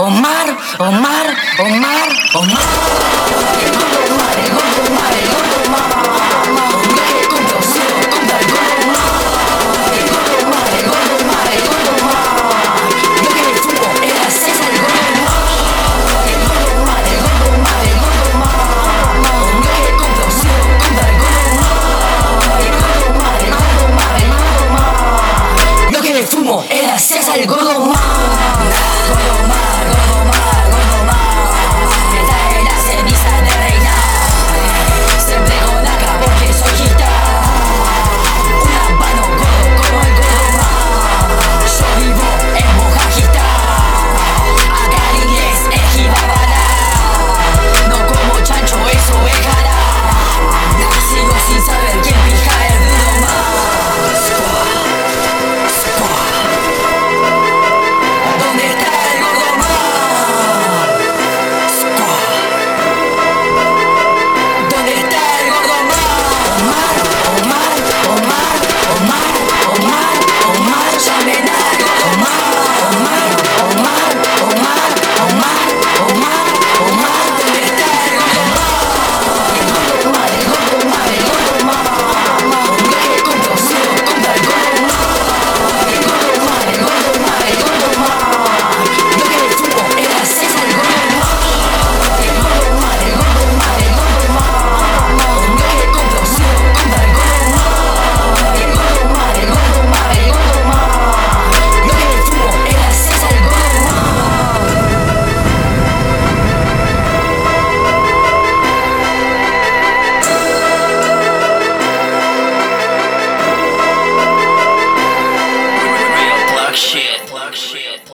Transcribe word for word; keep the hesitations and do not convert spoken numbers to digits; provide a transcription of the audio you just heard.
Omar, Omar, Omar, Omar. El gordo Omar, el gordo Omar, el gordo Omar. Un viaje con caución, contra el gordo Omar. El gordo Omar, el gordo Omar, el gordo Omar. Yo que me fumo en la cesa del gordo Omar. El gordo Omar, el gordo Omar, el gordo Omar. Un viaje con caución, contra el gordo Omar. El gordo Omar, el gordo Omar, el gordo Omar. Yo que me fumo en la cesa del gordo